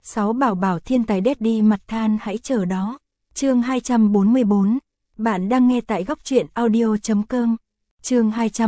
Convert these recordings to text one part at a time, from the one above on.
6 bảo bảo thiên tài Daddy mặt than hãy chờ đó. Chương 244. Bạn đang nghe tại góc truyện audio.com. Chương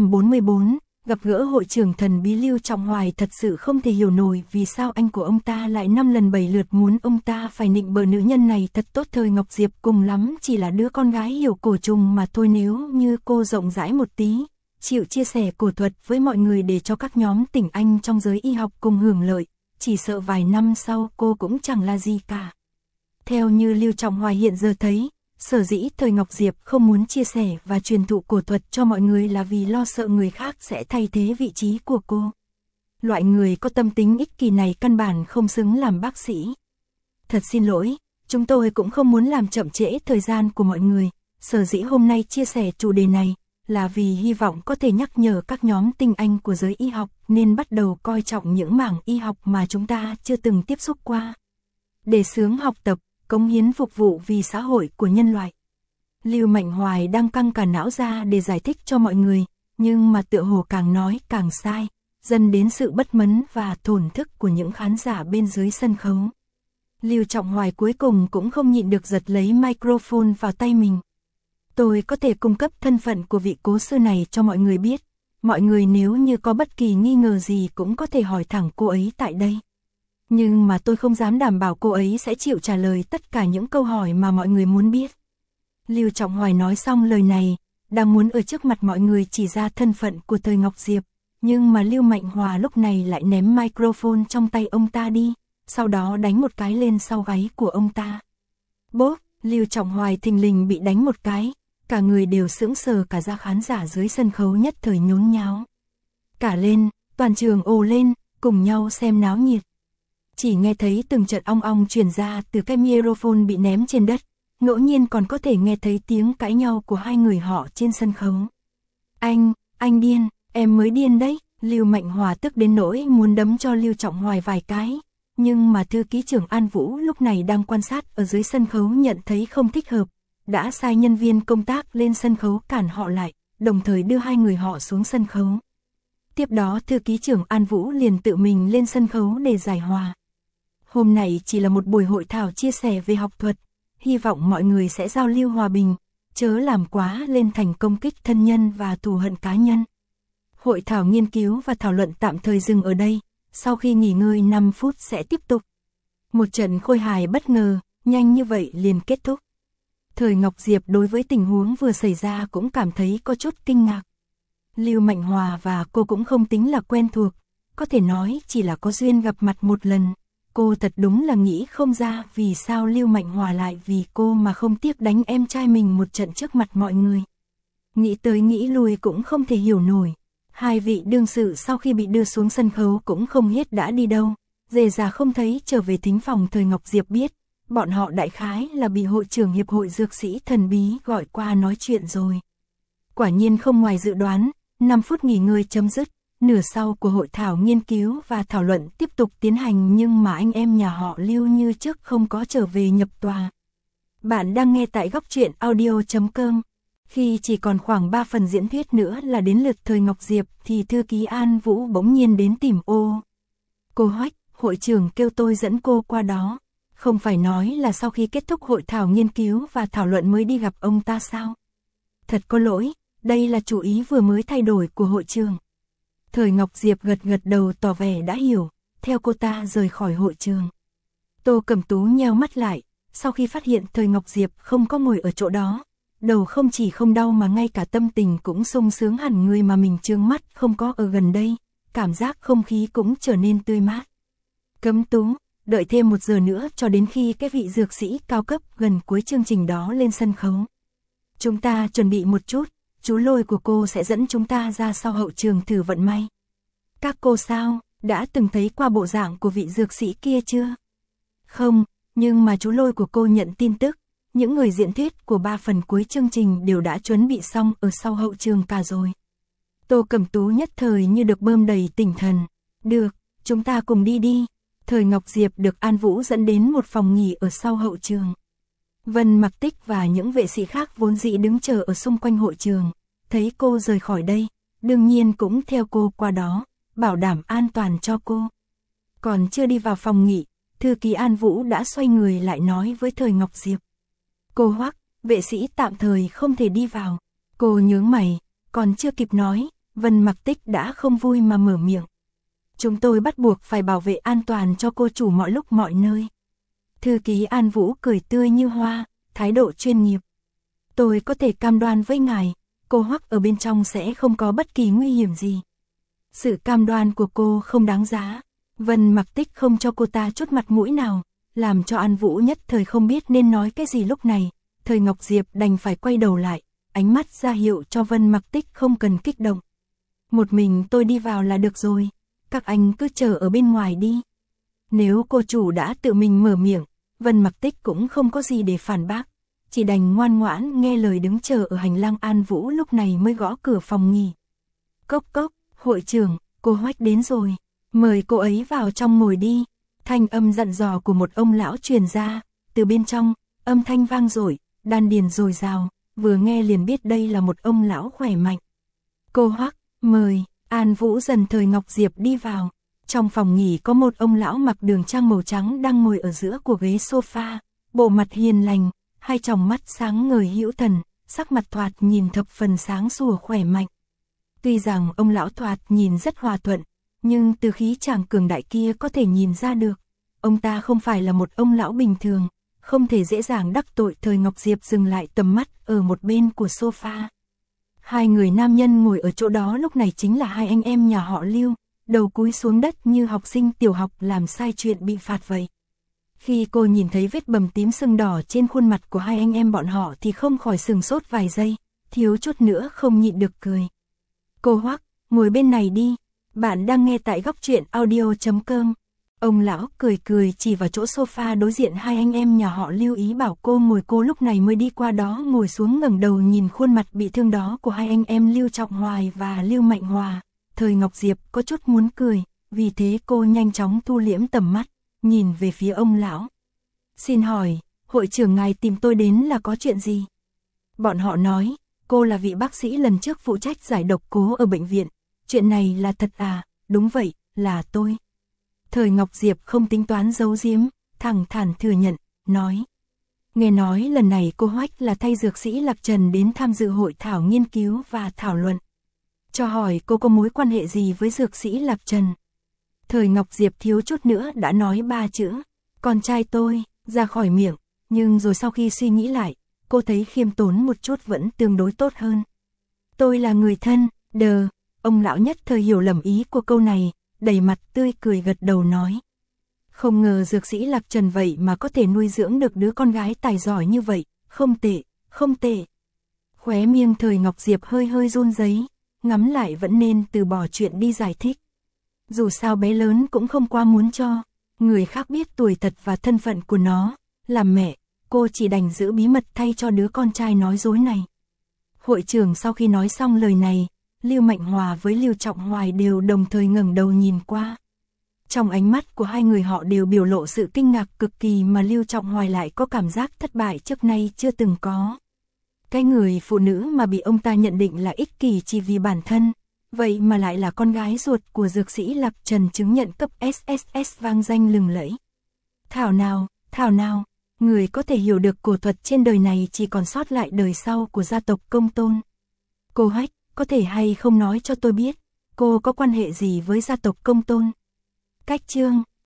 244. Gặp gỡ hội trưởng thần bí Lưu Trọng Hoài thật sự không thể hiểu nổi vì sao anh của ông ta lại 5 lần 7 lượt muốn ông ta phải nịnh bợ nữ nhân này thật tốt. Thời Ngọc Diệp cùng lắm chỉ là đứa con gái hiểu cổ trùng mà thôi, nếu như cô rộng rãi một tí, chịu chia sẻ cổ thuật với mọi người để cho các nhóm tỉnh anh trong giới y học cùng hưởng lợi, chỉ sợ vài năm sau cô cũng chẳng là gì cả. Theo như Lưu Trọng Hoài hiện giờ thấy, sở dĩ Thời Ngọc Diệp không muốn chia sẻ và truyền thụ cổ thuật cho mọi người là vì lo sợ người khác sẽ thay thế vị trí của cô. Loại người có tâm tính ích kỷ này căn bản không xứng làm bác sĩ. Thật xin lỗi, chúng tôi cũng không muốn làm chậm trễ thời gian của mọi người. Sở dĩ hôm nay chia sẻ chủ đề này là vì hy vọng có thể nhắc nhở các nhóm tinh anh của giới y học nên bắt đầu coi trọng những mảng y học mà chúng ta chưa từng tiếp xúc qua. Để xướng học tập, cống hiến phục vụ vì xã hội của nhân loại. Lưu Mạnh Hoài đang căng cả não ra để giải thích cho mọi người, nhưng mà tựa hồ càng nói càng sai, dần đến sự bất mấn và thổn thức của những khán giả bên dưới sân khấu. Lưu Trọng Hoài cuối cùng cũng không nhịn được giật lấy microphone vào tay mình. Tôi có thể cung cấp thân phận của vị cố sư này cho mọi người biết. Mọi người nếu như có bất kỳ nghi ngờ gì cũng có thể hỏi thẳng cô ấy tại đây. Nhưng mà tôi không dám đảm bảo cô ấy sẽ chịu trả lời tất cả những câu hỏi mà mọi người muốn biết. Lưu Trọng Hoài nói xong lời này, đang muốn ở trước mặt mọi người chỉ ra thân phận của Thời Ngọc Diệp, nhưng mà Lưu Mạnh Hòa lúc này lại ném microphone trong tay ông ta đi, sau đó đánh một cái lên sau gáy của ông ta. Bốp, Lưu Trọng Hoài thình lình bị đánh một cái, cả người đều sững sờ, cả ra khán giả dưới sân khấu nhất thời nhốn nháo. Cả lên, toàn trường ồ lên, cùng nhau xem náo nhiệt. Chỉ nghe thấy từng trận ong ong truyền ra từ cái microphone bị ném trên đất, ngẫu nhiên còn có thể nghe thấy tiếng cãi nhau của hai người họ trên sân khấu. Anh điên, em mới điên đấy. Lưu Mạnh Hòa tức đến nỗi muốn đấm cho Lưu Trọng Hoài vài cái, nhưng mà thư ký trưởng An Vũ lúc này đang quan sát ở dưới sân khấu nhận thấy không thích hợp, đã sai nhân viên công tác lên sân khấu cản họ lại, đồng thời đưa hai người họ xuống sân khấu. Tiếp đó thư ký trưởng An Vũ liền tự mình lên sân khấu để giải hòa. Hôm nay chỉ là một buổi hội thảo chia sẻ về học thuật, hy vọng mọi người sẽ giao lưu hòa bình, chớ làm quá lên thành công kích thân nhân và thù hận cá nhân. Hội thảo nghiên cứu và thảo luận tạm thời dừng ở đây, sau khi nghỉ ngơi 5 phút sẽ tiếp tục. Một trận khôi hài bất ngờ, nhanh như vậy liền kết thúc. Thời Ngọc Diệp đối với tình huống vừa xảy ra cũng cảm thấy có chút kinh ngạc. Lưu Mạnh Hòa và cô cũng không tính là quen thuộc, có thể nói chỉ là có duyên gặp mặt một lần. Cô thật đúng là nghĩ không ra vì sao Lưu Mạnh Hòa lại vì cô mà không tiếc đánh em trai mình một trận trước mặt mọi người. Nghĩ tới nghĩ lui cũng không thể hiểu nổi. Hai vị đương sự sau khi bị đưa xuống sân khấu cũng không biết đã đi đâu, dề già không thấy trở về thính phòng. Thời Ngọc Diệp biết, bọn họ đại khái là bị hội trưởng hiệp hội dược sĩ thần bí gọi qua nói chuyện rồi. Quả nhiên không ngoài dự đoán, 5 phút nghỉ ngơi chấm dứt. Nửa sau của hội thảo nghiên cứu và thảo luận tiếp tục tiến hành, nhưng mà anh em nhà họ Lưu như trước không có trở về nhập tòa. Bạn đang nghe tại góc truyện audio.com. Khi chỉ còn khoảng 3 phần diễn thuyết nữa là đến lượt Thời Ngọc Diệp thì thư ký An Vũ bỗng nhiên đến tìm ô. Cô Hoách, hội trưởng kêu tôi dẫn cô qua đó. Không phải nói là sau khi kết thúc hội thảo nghiên cứu và thảo luận mới đi gặp ông ta sao? Thật có lỗi, đây là chủ ý vừa mới thay đổi của hội trường. Thời Ngọc Diệp gật gật đầu tỏ vẻ đã hiểu, theo cô ta rời khỏi hội trường. Tô Cẩm Tú nheo mắt lại, sau khi phát hiện Thời Ngọc Diệp không có ngồi ở chỗ đó, đầu không chỉ không đau mà ngay cả tâm tình cũng sung sướng hẳn, người mà mình trương mắt không có ở gần đây, cảm giác không khí cũng trở nên tươi mát. Cẩm Tú, đợi thêm 1 giờ nữa cho đến khi cái vị dược sĩ cao cấp gần cuối chương trình đó lên sân khấu. Chúng ta chuẩn bị một chút. Chú Lôi của cô sẽ dẫn chúng ta ra sau hậu trường thử vận may. Các cô sao, đã từng thấy qua bộ dạng của vị dược sĩ kia chưa? Không, nhưng mà chú Lôi của cô nhận tin tức, những người diễn thuyết của 3 phần cuối chương trình đều đã chuẩn bị xong ở sau hậu trường cả rồi. Tô Cẩm Tú nhất thời như được bơm đầy tinh thần. Được, chúng ta cùng đi đi. Thời Ngọc Diệp được An Vũ dẫn đến một phòng nghỉ ở sau hậu trường. Vân Mặc Tích và những vệ sĩ khác vốn dĩ đứng chờ ở xung quanh hội trường, thấy cô rời khỏi đây, đương nhiên cũng theo cô qua đó, bảo đảm an toàn cho cô. Còn chưa đi vào phòng nghỉ, thư ký An Vũ đã xoay người lại nói với Thời Ngọc Diệp. Cô Hoắc, vệ sĩ tạm thời không thể đi vào. Cô nhướng mày, còn chưa kịp nói, Vân Mặc Tích đã không vui mà mở miệng. Chúng tôi bắt buộc phải bảo vệ an toàn cho cô chủ mọi lúc mọi nơi. Thư ký An Vũ cười tươi như hoa, thái độ chuyên nghiệp. Tôi có thể cam đoan với ngài, cô Hoắc ở bên trong sẽ không có bất kỳ nguy hiểm gì. Sự cam đoan của cô không đáng giá. Vân Mặc Tích không cho cô ta chút mặt mũi nào, làm cho An Vũ nhất thời không biết nên nói cái gì lúc này. Thời Ngọc Diệp đành phải quay đầu lại, ánh mắt ra hiệu cho Vân Mặc Tích không cần kích động. Một mình tôi đi vào là được rồi, các anh cứ chờ ở bên ngoài đi. Nếu cô chủ đã tự mình mở miệng, Vân Mặc Tích cũng không có gì để phản bác, chỉ đành ngoan ngoãn nghe lời đứng chờ ở hành lang. An Vũ lúc này mới gõ cửa phòng nghỉ. Cốc cốc, hội trưởng, cô Hoắc đến rồi, mời cô ấy vào trong ngồi đi. Thanh âm dặn dò của một ông lão truyền ra, từ bên trong, âm thanh vang dội, đan điền dồi dào, vừa nghe liền biết đây là một ông lão khỏe mạnh. Cô Hoắc, mời. An Vũ dần Thời Ngọc Diệp đi vào. Trong phòng nghỉ có một ông lão mặc đường trang màu trắng đang ngồi ở giữa của ghế sofa, bộ mặt hiền lành, hai tròng mắt sáng ngời hữu thần, sắc mặt thoạt nhìn thập phần sáng sủa khỏe mạnh. Tuy rằng ông lão thoạt nhìn rất hòa thuận, nhưng từ khí chàng cường đại kia có thể nhìn ra được, ông ta không phải là một ông lão bình thường, không thể dễ dàng đắc tội. Thời Ngọc Diệp dừng lại tầm mắt ở một bên của sofa. Hai người nam nhân ngồi ở chỗ đó lúc này chính là hai anh em nhà họ Lưu, đầu cúi xuống đất như học sinh tiểu học làm sai chuyện bị phạt vậy. Khi cô nhìn thấy vết bầm tím sưng đỏ trên khuôn mặt của hai anh em bọn họ thì không khỏi sừng sốt vài giây, thiếu chút nữa không nhịn được cười. Cô Hoắc, ngồi bên này đi, bạn đang nghe tại Góc Truyện Audio.com. Ông lão cười cười chỉ vào chỗ sofa đối diện hai anh em nhà họ Lưu, ý bảo cô ngồi. Cô lúc này mới đi qua đó ngồi xuống, ngẩng đầu nhìn khuôn mặt bị thương đó của hai anh em Lưu Trọng Hoài và Lưu Mạnh Hòa. Thời Ngọc Diệp có chút muốn cười, vì thế cô nhanh chóng thu liễm tầm mắt, nhìn về phía ông lão. Xin hỏi, hội trưởng ngài tìm tôi đến là có chuyện gì? Bọn họ nói, cô là vị bác sĩ lần trước phụ trách giải độc cố ở bệnh viện. Chuyện này là thật à? Đúng vậy, là tôi. Thời Ngọc Diệp không tính toán giấu giếm, thẳng thắn thừa nhận, nói. Nghe nói lần này cô Hoắc là thay dược sĩ Lạc Trần đến tham dự hội thảo nghiên cứu và thảo luận. Cho hỏi cô có mối quan hệ gì với dược sĩ Lạc Trần? Thời Ngọc Diệp thiếu chút nữa đã nói ba chữ, con trai tôi, ra khỏi miệng, nhưng rồi sau khi suy nghĩ lại, cô thấy khiêm tốn một chút vẫn tương đối tốt hơn. Tôi là người thân, ông lão nhất thời hiểu lầm ý của câu này, đầy mặt tươi cười gật đầu nói. Không ngờ dược sĩ Lạc Trần vậy mà có thể nuôi dưỡng được đứa con gái tài giỏi như vậy, không tệ, không tệ. Khóe miệng Thời Ngọc Diệp hơi hơi run rẩy, ngắm lại vẫn nên từ bỏ chuyện đi giải thích. Dù sao bé lớn cũng không quá muốn cho người khác biết tuổi thật và thân phận của nó, làm mẹ, cô chỉ đành giữ bí mật thay cho đứa con trai nói dối này. Hội trưởng sau khi nói xong lời này, Lưu Mạnh Hòa với Lưu Trọng Hoài đều đồng thời ngẩng đầu nhìn qua. Trong ánh mắt của hai người họ đều biểu lộ sự kinh ngạc cực kỳ, mà Lưu Trọng Hoài lại có cảm giác thất bại trước nay chưa từng có. Cái người phụ nữ mà bị ông ta nhận định là ích kỷ chỉ vì bản thân, vậy mà lại là con gái ruột của dược sĩ Lạc Trần chứng nhận cấp SSS vang danh lừng lẫy. Thảo nào, người có thể hiểu được cổ thuật trên đời này chỉ còn sót lại đời sau của gia tộc Công Tôn. Cô Hách, có thể hay không nói cho tôi biết, cô có quan hệ gì với gia tộc Công Tôn? Cách chương